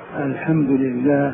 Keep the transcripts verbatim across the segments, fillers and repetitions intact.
الحمد لله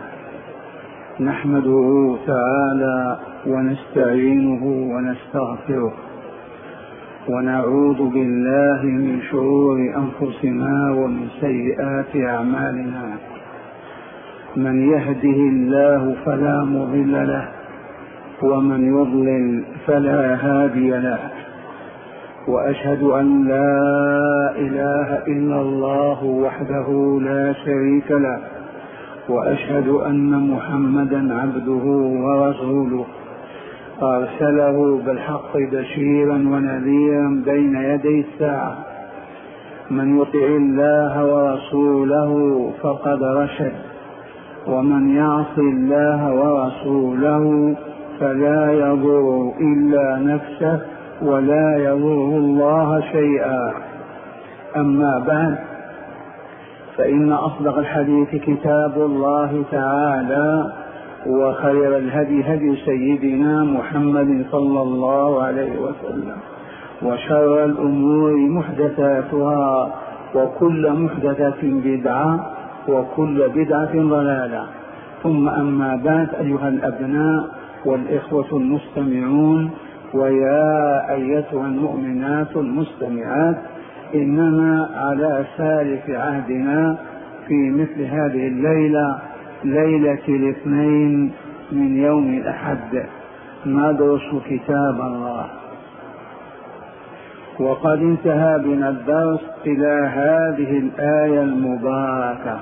نحمده تعالى ونستعينه ونستغفره ونعوذ بالله من شرور أنفسنا ومن سيئات أعمالنا. من يهده الله فلا مضل له ومن يضلل فلا هادي له، وأشهد أن لا إله إلا الله وحده لا شريك له، وأشهد أن محمدا عبده ورسوله أرسله بالحق بشيرا ونذيرا بين يدي الساعة. من يطع الله ورسوله فقد رشد، ومن يعص الله ورسوله فلا يضر إلا نفسه ولا يضر الله شيئا. أما بعد، فإن أصدق الحديث كتاب الله تعالى، وخير الهدي هدي سيدنا محمد صلى الله عليه وسلم، وشر الأمور محدثاتها، وكل محدثة بدعة، وكل بدعة ضلالة. ثم أما بعد، أيها الأبناء والإخوة المستمعون، ويا أيتها المؤمنات المستمعات، إننا على سالف عهدنا في مثل هذه الليلة، ليلة الاثنين من يوم الأحد، ندرس كتاب الله. وقد انتهى بنا الدرس إلى هذه الآية المباركة،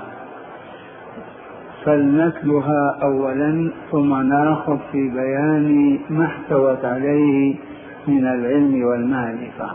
فلنتلها أولا ثم ناخذ في بيان ما احتوت عليه من العلم والمعرفة.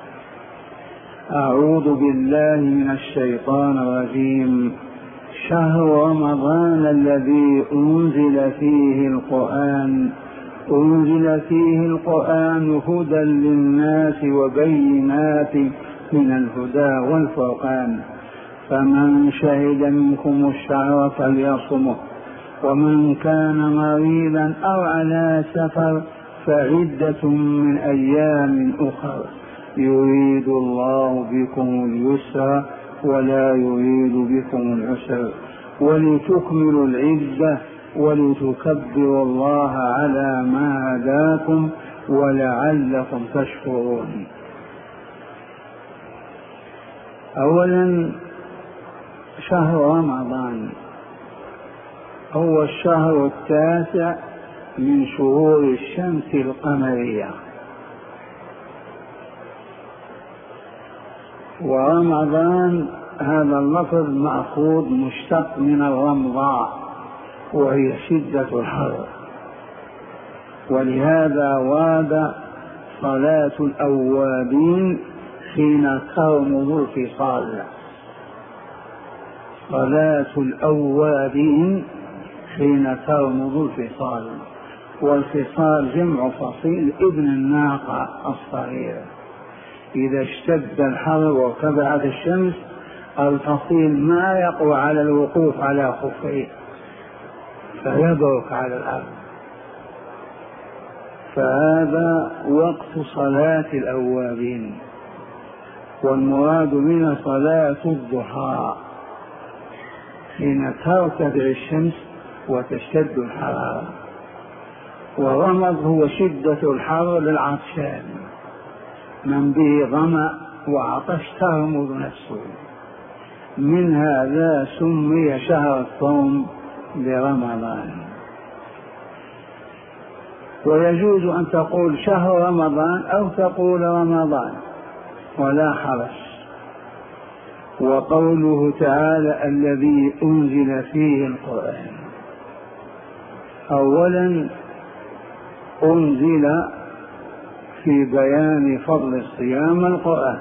أعوذ بالله من الشيطان الرجيم. شهر رمضان الذي أنزل فيه القرآن أنزل فيه القرآن هدى للناس وبينات من الهدى والفرقان، فمن شهد منكم الشهر فليصمه، ومن كان مريضا أو على سفر فعدة من أيام أخر، يريد الله بكم اليسر ولا يريد بكم العسر، ولتكملوا العدة ولتكبروا الله على ما هداكم ولعلكم تشكرون. أولا، شهر رمضان هو الشهر التاسع من شهور الشمس القمرية، ورمضان هذا اللفظ مأخوذ مشتق من الرمضاء، وهي شدة الحر، ولهذا ورد صلاة الأوابين حين ترمض الفصال. صلاة الأوابين حين ترمض الفصال، والفصال جمع فصيل ابن الناقة الصغير. إذا اشتد الحر وارتفعت الشمس، الفصيل ما يقوى على الوقوف على خفيه فيبرك على الأرض، فهذا وقت صلاة الأوابين. والمراد من صلاة الضحى حين ترتفع الشمس وتشتد الحرارة. ورمض هو شدة الحر للعطشان، من به ظمأ وعطش ترمض نفسه. من هذا سمي شهر الصوم برمضان. ويجوز أن تقول شهر رمضان أو تقول رمضان ولا حرج. وقوله تعالى الذي أنزل فيه القرآن، أولا أنزل في بيان فضل الصيام القرآن،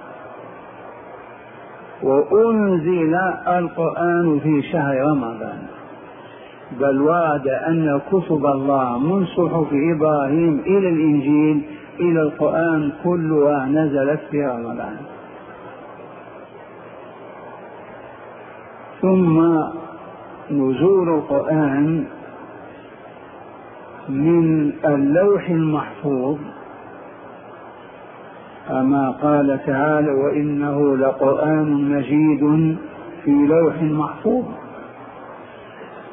وأنزل القرآن في شهر رمضان، بل ورد أن كتب الله من صحف إبراهيم إلى الإنجيل إلى القرآن كلها نزلت في رمضان. ثم نزول القرآن من اللوح المحفوظ، كما قال تعالى وإنه لقرآن مجيد في لوح محفوظ.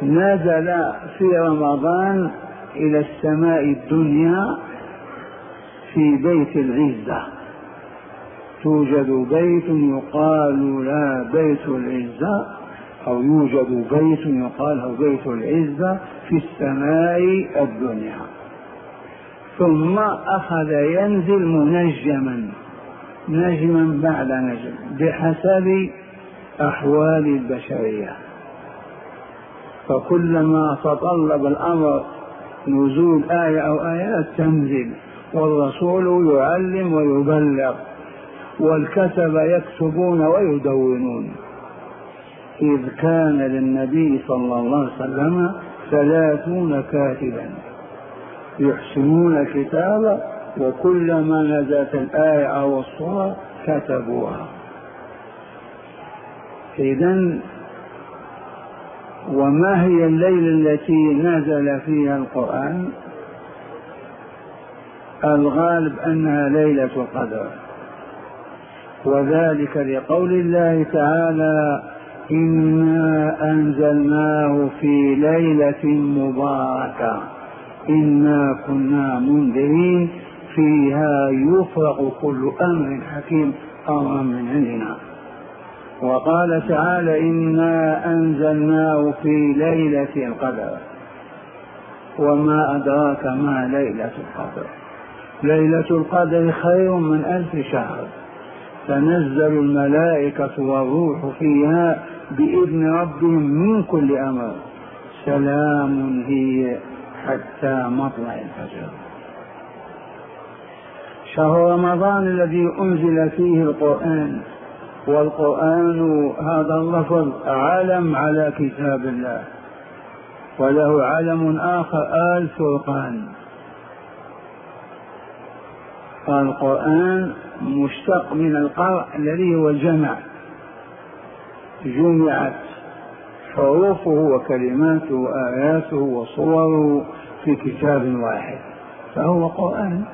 نزل في رمضان إلى السماء الدنيا في بيت العزة. توجد بيت يقال لا بيت العزة، أو يوجد بيت يقال له بيت العزة في السماء الدنيا، ثم أخذ ينزل منجما نجما بعد نجم بحسب أحوال البشرية، فكلما تطلب الأمر نزول آية أو آيات تنزل، والرسول يعلم ويبلغ، والكتبة يكتبون ويدونون. إذ كان للنبي صلى الله عليه وسلم ثلاثون كاتبا يحسنون الكتابة، وكلما نزلت الآية أو الصورة كتبوها. إذن وما هي الليلة التي نزل فيها القرآن؟ الغالب أنها ليلة القدر، وذلك لقول الله تعالى: إنا أنزلناه في ليلة مباركة إنا كنا منذرين فيها يفرق كل أمر حكيم أمرا من عندنا. وقال تعالى: إنا أنزلناه في ليلة القدر. وما أدراك ما ليلة القدر؟ ليلة القدر خير من ألف شهر، تنزل الملائكة والروح فيها بإذن ربهم من كل أمر، سلام هي حتى مطلع الفجر. شهر رمضان الذي أنزل فيه القرآن، والقرآن هذا اللفظ علم على كتاب الله، وله علم آخر الفرقان. القرآن مشتق من القرء الذي هو الجمع، جمعت حروفه وكلماته وآياته وصوره في كتاب واحد، فهو قرآن.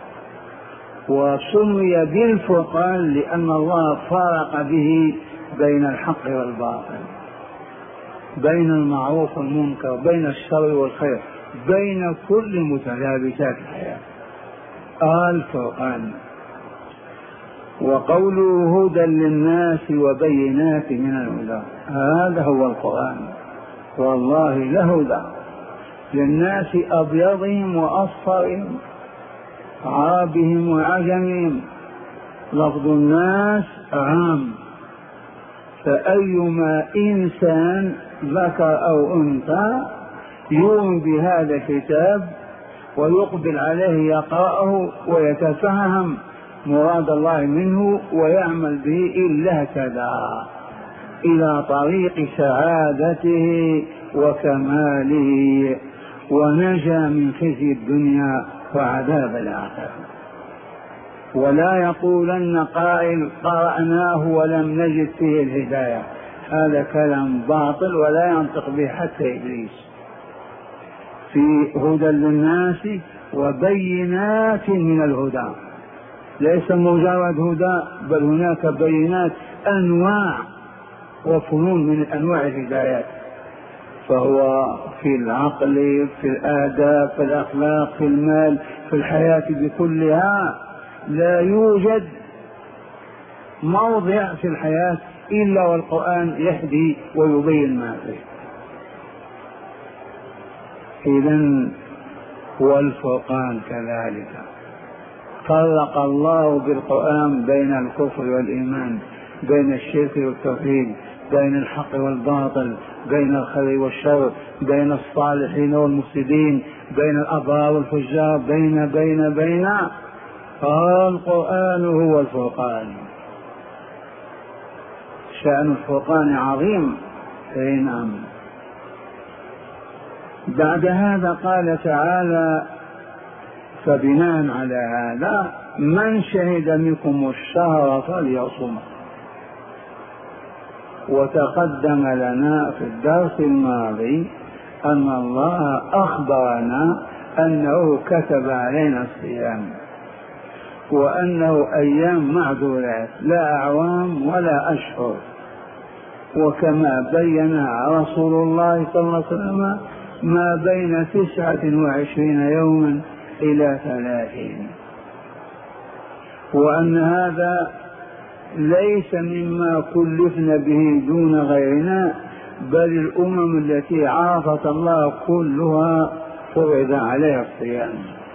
وسمي بالفرقان لأن الله فرق به بين الحق والباطل، بين المعروف والمنكر، بين الشر والخير، بين كل متلابسات الحياة. الفرقان. وقوله هدى للناس وبينات من الهدى، هذا هو القرآن. والله لهدى للناس، أبيضهم وأصفرهم، عربهم وعجمهم. لفظ الناس عام، فأيما إنسان ذكر أو أنثى يؤمن بهذا الكتاب ويقبل عليه يقرأه ويتفهم مراد الله منه ويعمل به إلا اهتدى إلى طريق سعادته وكماله، ونجا من خزي الدنيا وعذاب الآخرة. ولا يقولن قائل: قرأناه ولم نجد فيه الهداية، هذا كلام باطل ولا ينطق به حتى إبليس. في هدى للناس وبينات من الهدى، ليس مجرد هدى، بل هناك بينات، أنواع وفنون من أنواع الهدايات. فهو في العقل، في الآداب، في الأخلاق، في المال، في الحياة بكلها. لا يوجد موضع في الحياة إلا والقرآن يهدي ويبين ما فيه. إذن والفرقان كذلك، فرق الله بالقرآن بين الكفر والإيمان، بين الشرك والتوحيد، بين الحق والباطل، بين الخير والشر، بين الصالحين والمفسدين، بين الأبرار والفجار، بين بين بين القرآن هو الفرقان. شأن الفرقان عظيم. نعم. بعد هذا قال تعالى: فبناء على هذا من شهد منكم الشهر فليصمه. وتقدم لنا في الدرس الماضي أن الله أخبرنا أنه كتب علينا الصيام، وأنه أيام معدودات لا أعوام ولا أشهر، وكما بين رسول الله صلى الله عليه وسلم ما بين تسعة وعشرين يوما إلى ثلاثين، وأن هذا ليس مما كلفنا به دون غيرنا، بل الأمم التي عرفت الله كلها فرض عليها الصيام.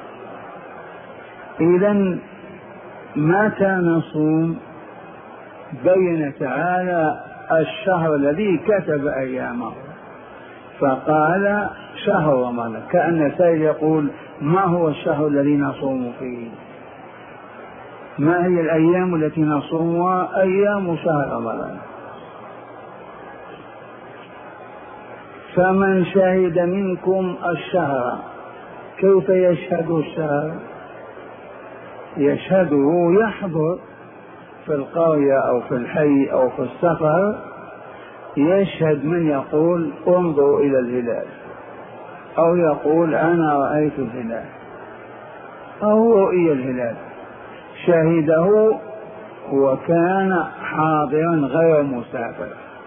إذن متى نصوم؟ بين تعالى الشهر الذي كتب أيامه، فقال شهر رمضان، كأن سائل يقول ما هو الشهر الذي نصوم فيه؟ ما هي الأيام التي نصومها؟ أيام شهر رمضان. فمن شهد منكم الشهر، كيف يشهد الشهر؟ يشهده يحضر في القرية أو في الحي أو في السفر، يشهد من يقول انظروا إلى الهلال، أو يقول أنا رأيت الهلال، أو رؤي الهلال، شهده وكان حاضرا غير مسافر.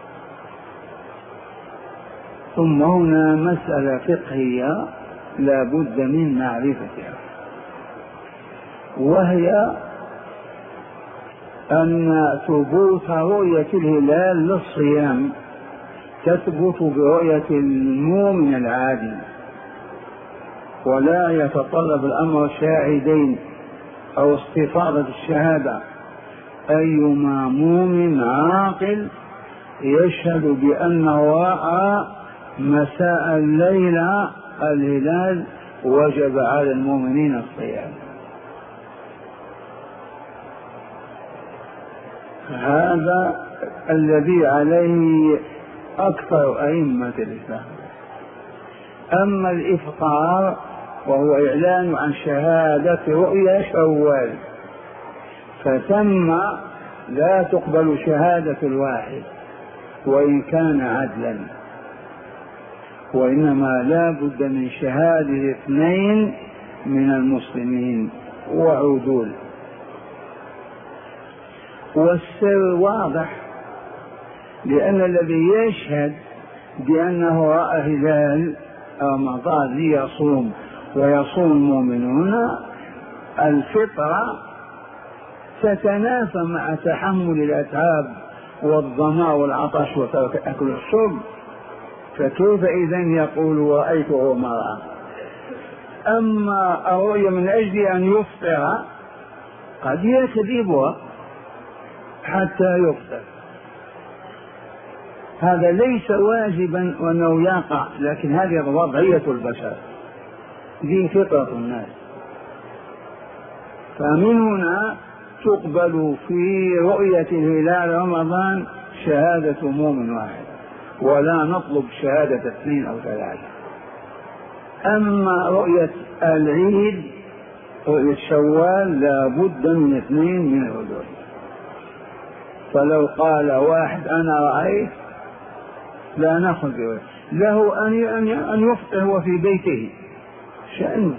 ثم هنا مسألة فقهية لا بد من معرفتها، وهي أن ثبوت رؤية الهلال للصيام تثبت برؤية المؤمن العادي، ولا يتطلب الأمر شاهدين أو استفاضة الشهادة. أيما مؤمن عاقل يشهد بأنه رأى مساء الليلة الهلال وجب على المؤمنين الصيام. هذا الذي عليه أكثر أئمة الإسلام. أما الإفطار وهو إعلان عن شهادة رؤيا شوال، فتم لا تقبل شهادة الواحد وإن كان عدلا، وإنما لا بد من شهادة اثنين من المسلمين وعدول. والسر واضح، لأن الذي يشهد بأنه رأى هلال رمضان ليصوم ويصوم المؤمنون، الفطرة تتنافى مع تحمل الأتعاب والظمأ والعطش وترك أكل الشرب، فكيف إذن يقول رأيته مرأة؟ أما الرؤيا من أجل أن يفطر قد يكذبها حتى يفطر، هذا ليس واجبا وأنه يقع، لكن هذه وضعية البشر، دي فطرة الناس. فمن هنا تقبل في رؤية الهلال رمضان شهادة مؤمن واحد، ولا نطلب شهادة اثنين أو ثلاثة. أما رؤية العيد رؤية شوال لا بد من اثنين من العدول. فلو قال واحد أنا رأيت لا نأخذ به، له أن يفطر هو في بيته شأنه،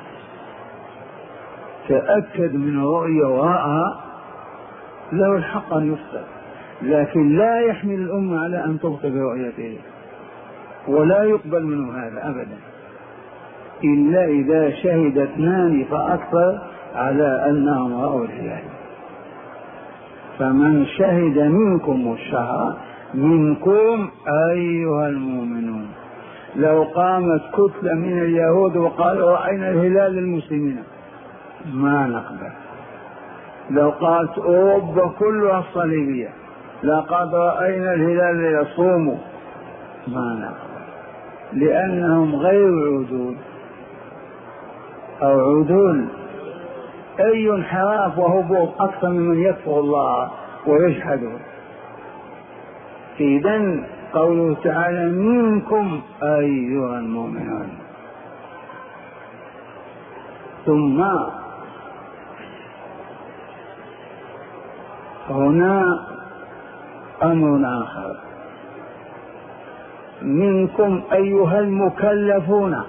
تأكد من الرؤيا ورأى له الحق أن يفطر، لكن لا يحمل الأمة على أن تبطل برؤيته، ولا يقبل منه هذا أبدا إلا إذا شهد اثنان فأكثر على أنهم رأوا الهلال. فمن شهد منكم الشهر، منكم أيها المؤمنون. لو قامت كتلة من اليهود وقالوا رأينا الهلال للمسلمين ما نقبل. لو قالت أوروبا كلها الصليبية لقد رأينا الهلال ليصوموا ما نقبل، لأنهم غير عدول أو عدول. أي انحراف وهبوط أكثر ممن يكفر الله ويجحده. إذن قوله تعالى منكم أيها المؤمنون. ثم هنا أمر آخر، منكم أيها المكلفون،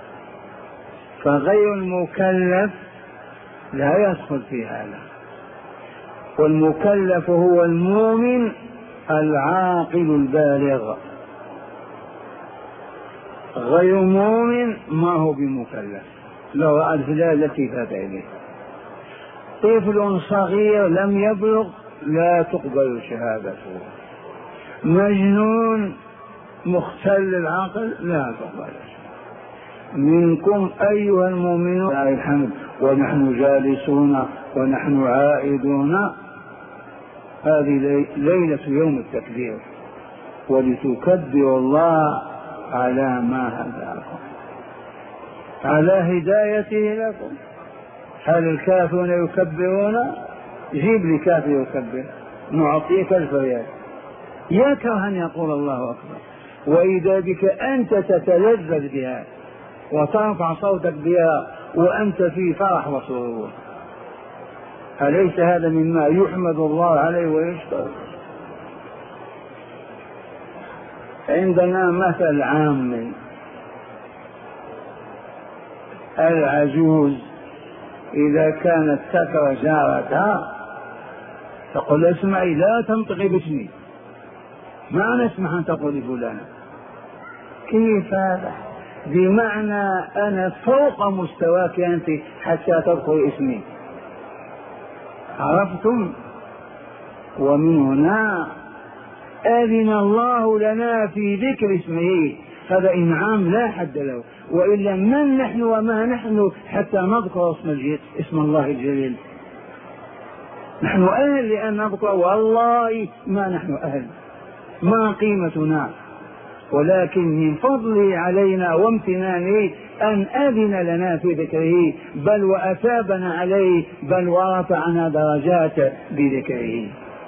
فغير المكلف لا يدخل في هذا، والمكلف هو المؤمن العاقل البالغ غير مؤمن ما هو بمكلف لو رأى الهلال التي فات إليه. طفل صغير لم يبلغ لا تقبل شهادته. مجنون مختل العقل لا تقبل. منكم أيها المؤمنون الحمد ونحن جالسون ونحن عائدون. هذه ليلة يوم التكبير، ولتكبروا الله على ما هداكم، على هدايته لكم. هل الكافرون يكبرون؟ جيب لي كافر يكبر نعطيك ألف ريال. يكره أن يقول الله أكبر، وإذا بك أنت تتلذذ بها وترفع صوتك بها وأنت في فرح وسرور. أليس هذا مما يحمد الله عليه ويشكر؟ عندنا مثل عام، العجوز إذا كانت تكره جارتها تقول اسمعي لا تنطقي باسمي، ما نسمح أن تقولي فلانة. كيف هذا؟ بمعنى أنا فوق مستواك أنت حتى تذكر اسمي. عرفتم؟ ومن هنا أذن الله لنا في ذكر اسمه، هذا إنعام لا حد له. وإلا من نحن وما نحن حتى نذكر اسم الجليل، اسم الله الجليل؟ نحن أهل لأن نذكر، والله ما نحن أهل، ما قيمتنا. ولكن من فضله علينا وامتنانه أن أذن لنا في ذكره، بل وأثابنا عليه، بل ورفعنا درجات بذكره.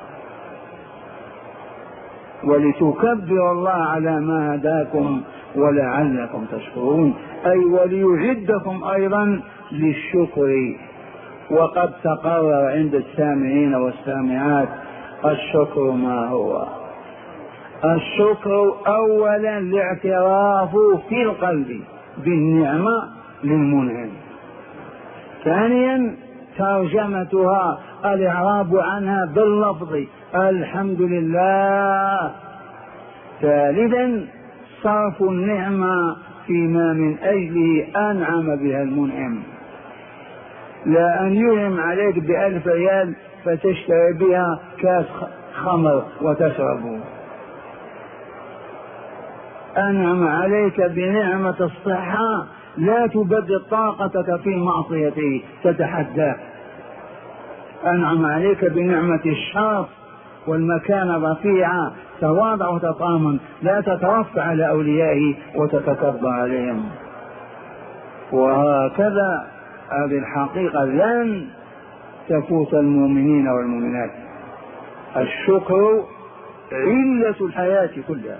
ولتكبروا الله على ما هداكم ولعلكم تشكرون، أي وليعدكم أيضا للشكر. وقد تقرر عند السامعين والسامعات الشكر ما هو. الشكر أولا الاعتراف في القلب بالنعمة للمنعم. ثانيا ترجمتها الإعراب عنها باللفظ الحمد لله. ثالثا صرف النعمة فيما من أجله أنعم بها المنعم، لا أن ينعم عليك بألف ريال فتشتري بها كاس خمر وتشربه. أنعم عليك بنعمة الصحة لا تبدل طاقتك في معصيته تتحداك. أنعم عليك بنعمة الشرف والمكان رفيعة تواضع وتطامن، لا تترفع على أوليائه وتتكبر عليهم. وهكذا هذه الحقيقة لن تفوت المؤمنين والمؤمنات. الشكر علة الحياة كلها،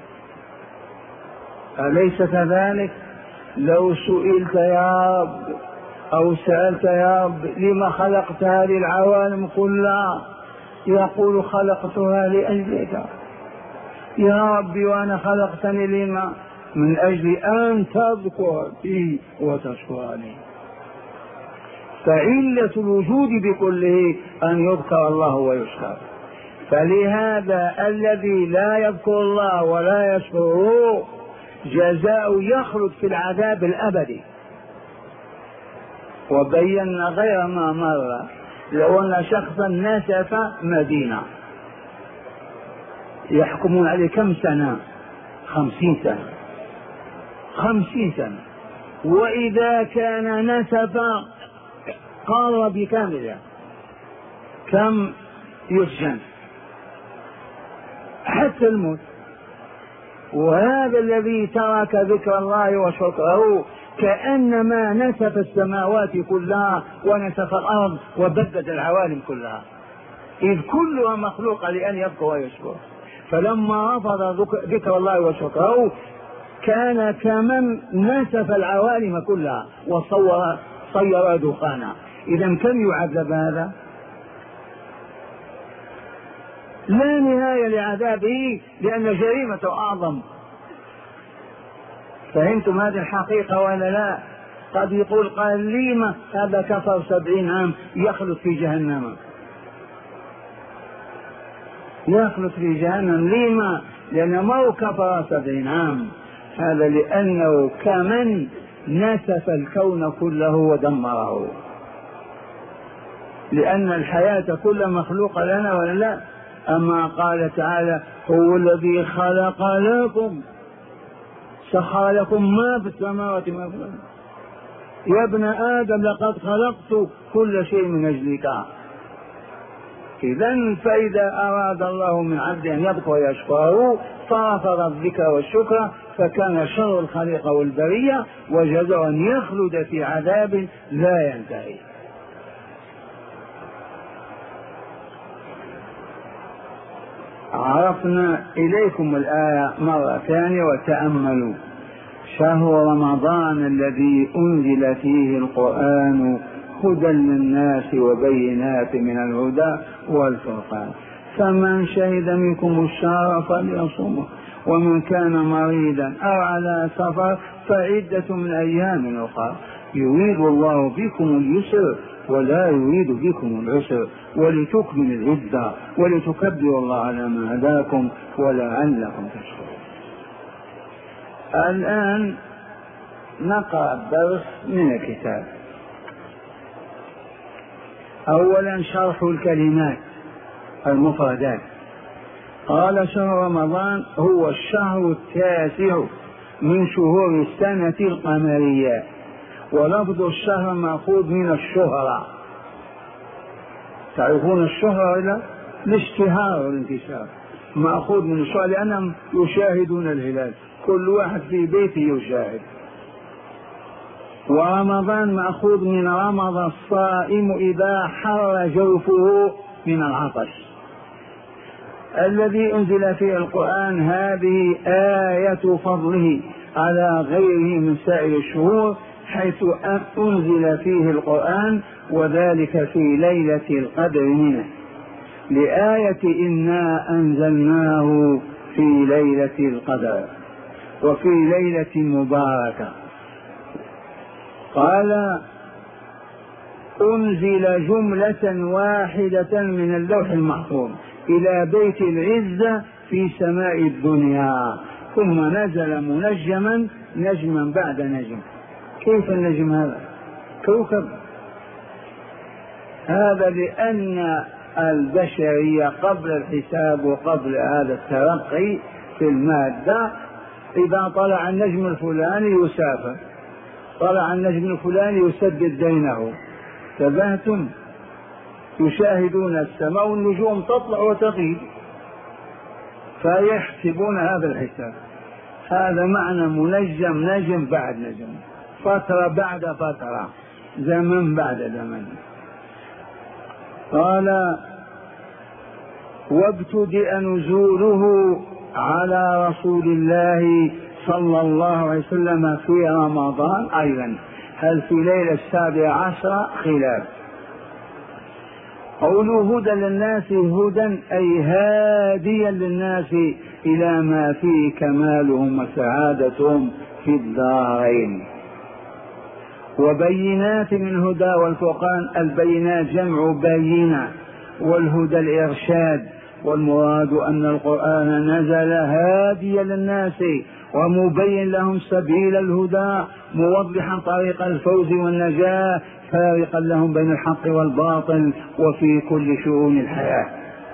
أليس كذلك؟ لو سئلت يا رب أو سألت يا رب لما خلقت هذه العوالم كلها، يقول خلقتها لأجلك. يا ربي وأنا خلقتني لما؟ من أجل أن تذكر بي وتشكرني. فعلة الوجود بكله أن يذكر الله ويشكر. فلهذا الذي لا يذكر الله ولا يشكره جزاء يخلد في العذاب الأبدي. وبينا غير ما مر لو أن شخصا نسف مدينة يحكمون عليه كم سنة؟ خمسين سنة. خمسين سنة. وإذا كان نسف قال بكاملة كم يسجن؟ حتى الموت. وهذا الذي ترك ذكر الله وشكره كأنما نسف السماوات كلها ونسف الأرض وبدد العوالم كلها، إذ كلها مخلوقة لأن يبقى ويشكر. فلما رفض ذكر الله وشكره كان كمن نسف العوالم كلها وصور صير دخانا. إذا كم يعذب هذا؟ لا نهاية لعذابه لأن جريمته أعظم. فهمتم هذه الحقيقة ولا لا؟ قد يقول قال ليما هذا كفر سبعين عام يخلد في جهنم. يخلد في جهنم. لما؟ لأنه ما هو كفر سبعين عام، هذا لأنه كمن نسف الكون كله ودمره، لأن الحياة كلها مخلوقة لنا ولا لا؟ أما قال تعالى هو الذي خلق لكم، سخر لكم ما في السماوات وما في الأرض، يا ابن آدم لقد خلقت كل شيء من أجلك. إذن فإذا أراد الله من عبد أن يبقى ويشكره فرفض الذكر والشكر، فكان شر الخليقة والبرية وجزاء أن يخلد في عذاب لا ينتهي. عرفنا إليكم الآية مرة ثانية وتأملوا: شهر رمضان الذي أنزل فيه القرآن هدى للناس وبينات من الهدى والفرقان، فمن شهد منكم الشهر فليصومه، ومن كان مريضا أو على سفر فعدة من أيام أخرى، يريد الله بكم اليسر ولا يريد بكم العسر، ولتكملوا العدة ولتكبروا الله على ما هداكم ولعلكم تشكرون. الآن نقرأ الدرس من الكتاب. أولا شرح الكلمات المفردات. قال: شهر رمضان هو الشهر التاسع من شهور السنة القمرية، ولفظ الشهر مأخوذ من الشهرة. تعرفون الشهرة ولا؟ الاشتهار والانتشار، مأخوذ من الشهرة لأنهم يشاهدون الهلال، كل واحد في بيته يشاهد. ورمضان مأخوذ من رمض الصائم إذا حر جوفه من العطش. الذي أنزل فيه القرآن هذه آية فضله على غيره من سائر الشهور، حيث أنزل فيه القرآن، وذلك في ليلة القدر منه، لآية إنا أنزلناه في ليلة القدر وفي ليلة مباركة. قال: أنزل جملة واحدة من اللوح المحفوظ إلى بيت العزة في سماء الدنيا، ثم نزل منجما نجما بعد نجم. كيف النجم هذا؟ كوكب. هذا لأن البشرية قبل الحساب وقبل هذا الترقي في المادة، إذا طلع النجم الفلاني يسافر، طلع النجم الفلاني يسدد دينه. تبهتم؟ يشاهدون السماء والنجوم تطلع وتغيب، فيحسبون هذا الحساب. هذا معنى منجم، نجم بعد نجم، فترة بعد فترة، زمن بعد زمن. قال: وابتدأ نزوله على رسول الله صلى الله عليه وسلم في رمضان أيضا. هل في ليلة السابع عشر خلاف. قوله هدى للناس، هدى أي هاديا للناس إلى ما فيه كمالهم وسعادتهم في الدارين. وبينات من هدى والفرقان، البينات جمع بينة، والهدى الإرشاد، والمراد أن القرآن نزل هاديا للناس ومبين لهم سبيل الهدى، موضحا طريق الفوز والنجاة، فارقا لهم بين الحق والباطل وفي كل شؤون الحياة.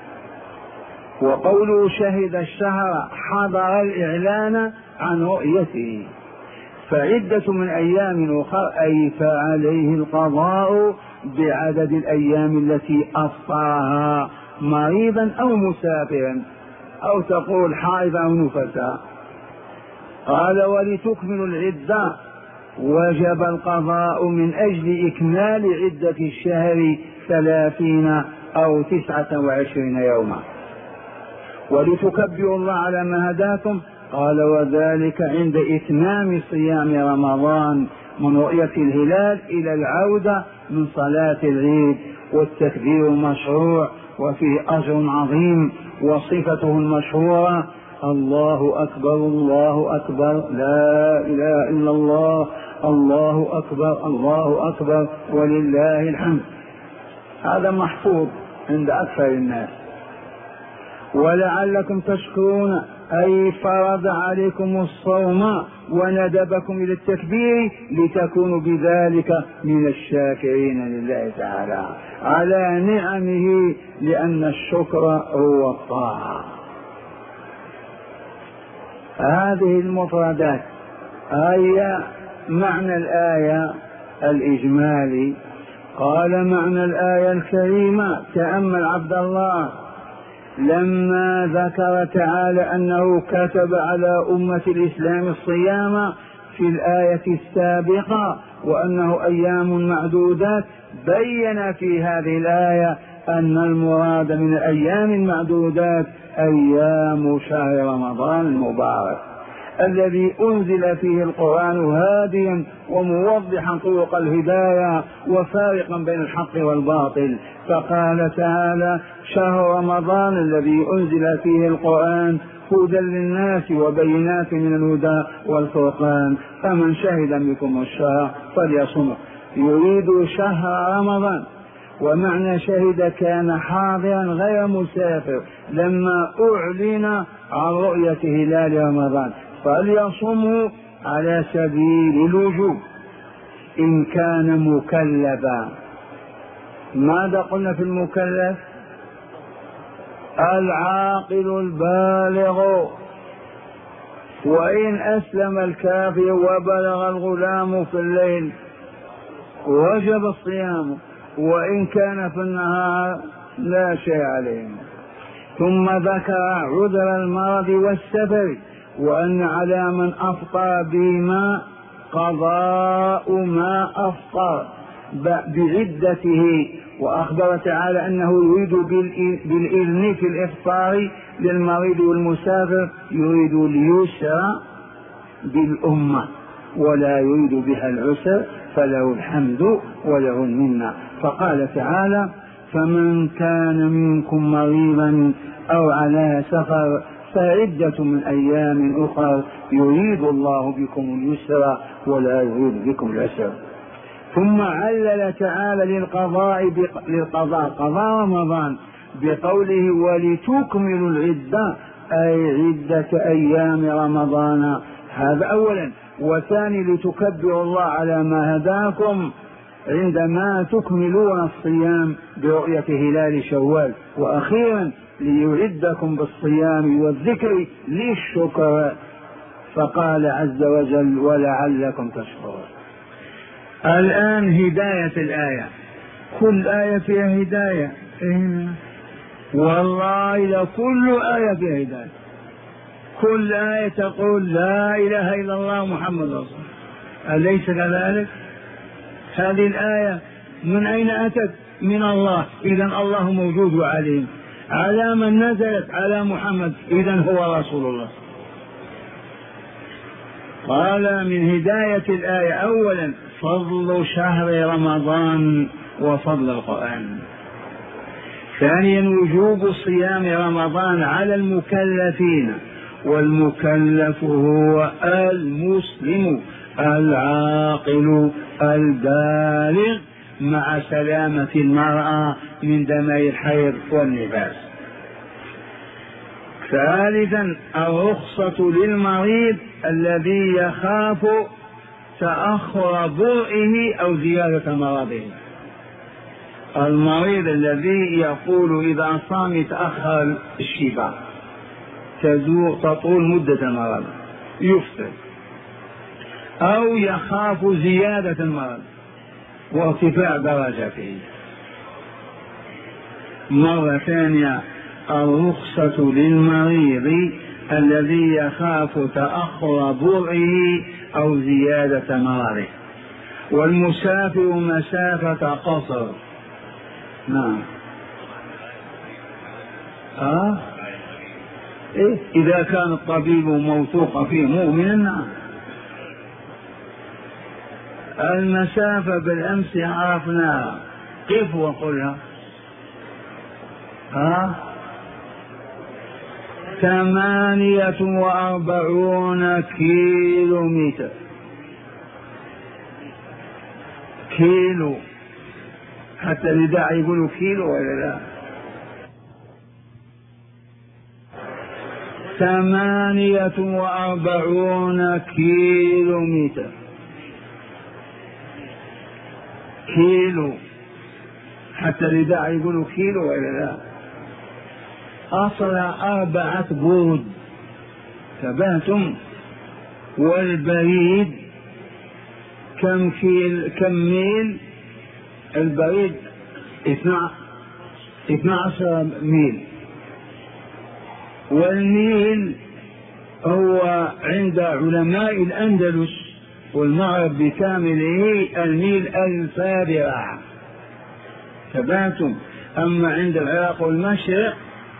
وقوله شهد الشهر حضر الإعلان عن رؤيته، فعدة من أيام أخرى أي فعليه القضاء بعدد الأيام التي أفطرها مريضا أو مسافرا، أو تقول حائض أو نفسا. قال: ولتكملوا العدة، وجب القضاء من أجل إكمال عدة الشهر ثلاثين أو تسعة وعشرين يوما، ولتكبروا الله على ما هداكم. قال: وذلك عند إتمام صيام رمضان من رؤية الهلال إلى العودة من صلاة العيد، والتكبير مشروع وفيه أجر عظيم، وصفته المشهورة: الله أكبر الله أكبر لا إله إلا الله، الله أكبر الله أكبر ولله الحمد. هذا محفوظ عند أكثر الناس. ولعلكم تشكرون أي فرض عليكم الصوم وندبكم إلى التكبير لتكونوا بذلك من الشاكرين لله تعالى على نعمه، لأن الشكر هو الطاعة. هذه المفردات هي معنى الآية الإجمالي. قال معنى الآية الكريمة: تأمل عبد الله لما ذكر تعالى أنه كتب على أمة الإسلام الصيام في الآية السابقة وأنه أيام معدودات، بين في هذه الآية أن المراد من الأيام المعدودات أيام شهر رمضان المبارك الذي أنزل فيه القرآن هاديا وموضحا طرق الهداية وفارقا بين الحق والباطل. فقال تعالى: شهر رمضان الذي أنزل فيه القرآن هدى للناس وبينات من الهدى والفرقان، فمن شهد منكم الشهر فليصمه. يريد شهر رمضان، ومعنى شهد كان حاضرا غير مسافر لما أعلن عن رؤية هلال رمضان، فليصمه على سبيل الوجوب إن كان مكلفا. ماذا قلنا في المكلف؟ العاقل البالغ. وإن أسلم الكافر وبلغ الغلام في الليل وجب الصيام، وإن كان في النهار لا شيء عليه. ثم ذكر عذر المرض والسفر، وأن على من أفطر بما قضاء ما أفطر بعدته، وأخبر تعالى أنه يريد بالإذن في الإفطار للمريض والمسافر، يريد اليسر بالأمة ولا يريد بها العسر، فله الحمد وله المنة. فقال تعالى: فمن كان منكم مريضا أو على سفر فعدة من أيام أخر يريد الله بكم اليسر ولا يريد بكم العسر. ثم علل تعالى للقضاء للقضاء قضاء رمضان بقوله: ولتكملوا العدة، أي عدة أيام رمضان. هذا أولا. وثاني: لتكبروا الله على ما هداكم عندما تكملون الصيام برؤية هلال شوال. وأخيرا: ليعدكم بالصيام والذكر للشكر، فقال عز وجل: ولعلكم تشكرون. الآن هداية الآية، كل آية فيها هداية، والله لكل آية فيها هداية. كل آية تقول لا إله إلا الله محمد رسول الله، أليس كذلك؟ هذه الآية من أين أتت؟ من الله، إذن الله موجود وعليم. على من نزلت؟ على محمد، إذن هو رسول الله. قال من هداية الآية: أولا فضل شهر رمضان وفضل القرآن. ثانيا وجوب صيام رمضان على المكلفين، والمكلف هو المسلم العاقل البالغ مع سلامة المرأة من دماء الحيض والنفاس. ثالثا الرخصة للمريض الذي يخاف تأخر برئه أو زيادة مرضه. المريض الذي يقول إذا صام يتأخر الشفاء، تطول مدة المرض، يفطر، أو يخاف زيادة المرض وارتفاع درجته. مرة ثانية الرخصة للمريض الذي يخاف تأخر برئه أو زيادة مرضه. والمسافر مسافة قصر. نعم. آه؟ إيه؟ إذا كان الطبيب موثوق فيه مؤمنا. نعم. المسافة بالأمس عرفناها، قف وقلها. ها؟ ثمانية وأربعون كيلو متر. كيلو، حتى الوداع يقولوا كيلو ولا لا؟ ثمانية وأربعون كيلو متر. كيلو، حتى الرداء يقولوا كيلو ولا لا. أصل أربعة بود، تبهتم. والبريد كم كيل كم ميل؟ البريد اثنا عشر ميل. والميل هو عند علماء الأندلس والمغرب بكامله الميل ألف ذراع، تبهتم. أما عند العراق والمشرق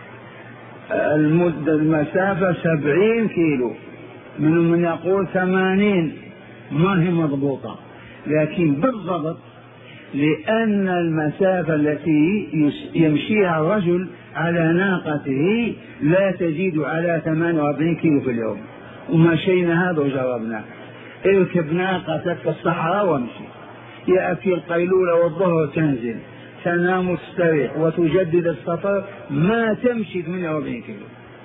المدة المسافة سبعين كيلو، منهم من يقول ثمانين، ما هي مضبوطة، لكن بالضبط لأن المسافة التي يمشيها الرجل على ناقته لا تزيد على ثمانية وأربعين كيلو في اليوم. ومشينا هذا وجربنا. اركب ناقتك في الصحراء وامشي، يأتي القيلولة والظهر تنزل، تنام تستريح وتجدد السفر، ما تمشي ثمانية وأربعين كيلو.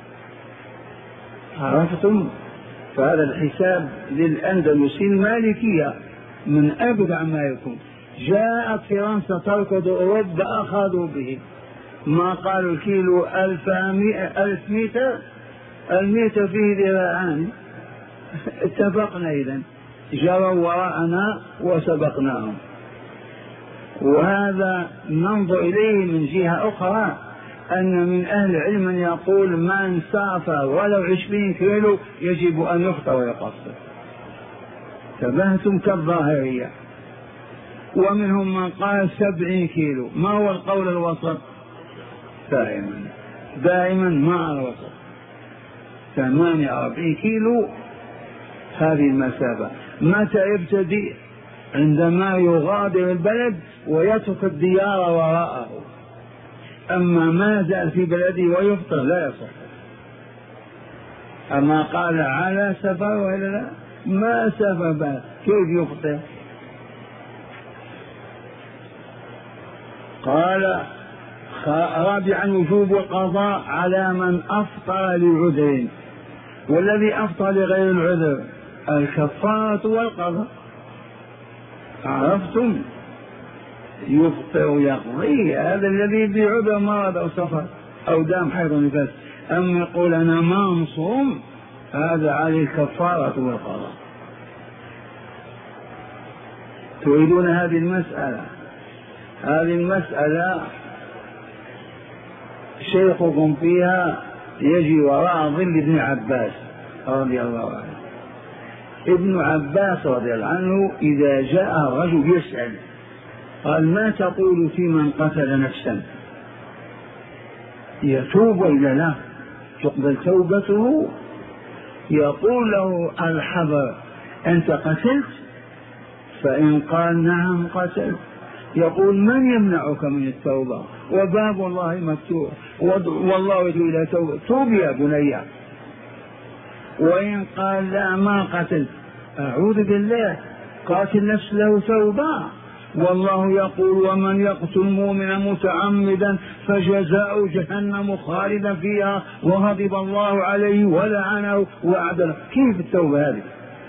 عرفتم؟ فهذا الحساب للأندلسي المالكية من أبدع ما يكون. جاءت فرنسا تركض أوروبا أخذوا به، ما قالوا الكيلو ألف, ألف متر، المتر فيه ذراعان. اتفقنا إذن، جروا وراءنا وسبقناهم. وهذا ننظر إليه من جهة أخرى، أن من أهل العلم من يقول من سافر ولو عشرين كيلو يجب أن يفطر ويقصر، تبهتم كالظاهرية. ومنهم من قال سبعين كيلو. ما هو القول الوسط؟ دائما دائما مع الوسط، ثمانية وأربعين كيلو هذه المسافة. متى يبتدئ؟ عندما يغادر البلد ويترك الديار وراءه. أما ما زال في بلده ويفطر لا يصح. أما قال على سفر ولا لا، ما سفر بقى كيف يفطر؟ قال رابعا وجوب القضاء على من أفطر لعذر، والذي أفطر لغير العذر الكفارة والقضاء. عرفتم؟ يفطر ويقضي هذا الذي بعذر مرض أو سفر أو دام حيض ونفاس. أما يقول أنا ما مصوم، هذا عليه الكفارة والقضاء. تريدون هذه المسألة؟ هذه المسألة شيخكم فيها يجي وراء ظل ابن عباس رضي الله عنه. ابن عباس رضي الله عنه إذا جاء الرجل يسأل قال ما تقول في من قتل نفسا؟ يتوب ولا لا؟ تقبل توبته؟ يقول له الحذر، أنت قتلت؟ فإن قال نعم قتلت، يقول من يمنعك من التوبة؟ وباب الله مفتوح والله يدعو إلى توبة، توب يا بني. وإن قال لا ما قتلت، أعوذ بالله، قاتل نفس له توبة. والله يقول ومن يقتل مؤمنا متعمدا فجزاؤه جهنم خالدا فيها وغضب الله عليه ولعنه وأعد له. كيف التوبة هذه؟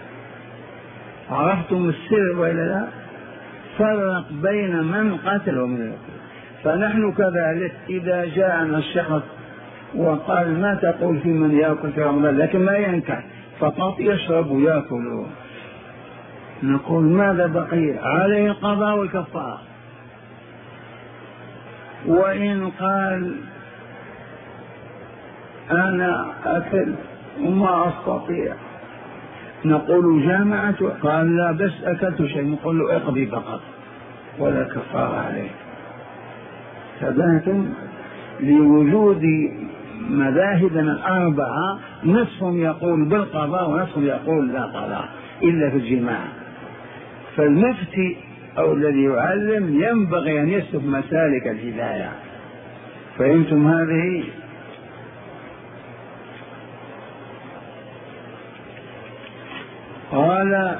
عرفتم السر ولا لا؟ فرق بين من قتل ومن يقتل. فنحن كذلك إذا جاءنا الشخص وقال ما تقول في من يأكل في رمضان لكن ما ينكح فقط يشرب ويأكل، نقول ماذا بقي؟ عليه القضاء والكفارة. وإن قال أنا أكل وما أستطيع، نقول جامعة، قال لا بس أكلت شيء، نقول له اقضي فقط ولا كفارة عليه. تبهتم؟ لوجود مذاهبنا الأربعة نصفهم يقول بالقضاء ونصفهم يقول لا قضاء إلا في الجماع. فالمفتي أو الذي يعلم ينبغي أن يسلك مسالك الهداية. فهمتم هذه؟ قال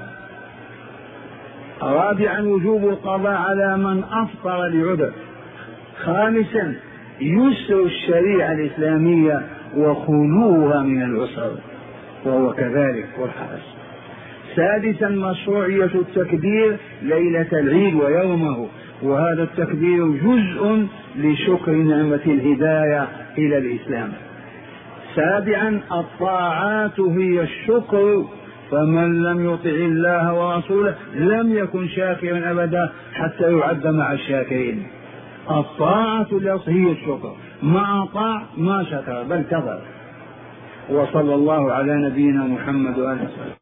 رابعا وجوب القضاء على من أفطر لعذر. خامسا يسر الشريعة الإسلامية وخلوها من العسر، وهو كذلك والحرس. سادسا مشروعية التكبير ليلة العيد ويومه، وهذا التكبير جزء لشكر نعمة الهداية إلى الإسلام. سابعا الطاعات هي الشكر، فمن لم يطع الله ورسوله لم يكن شاكرا أبدا حتى يعد مع الشاكرين. الطاعة هي الشكر، ما أطاع ما شكر بل كفر. وصلى الله على نبينا محمد وآله وسلم.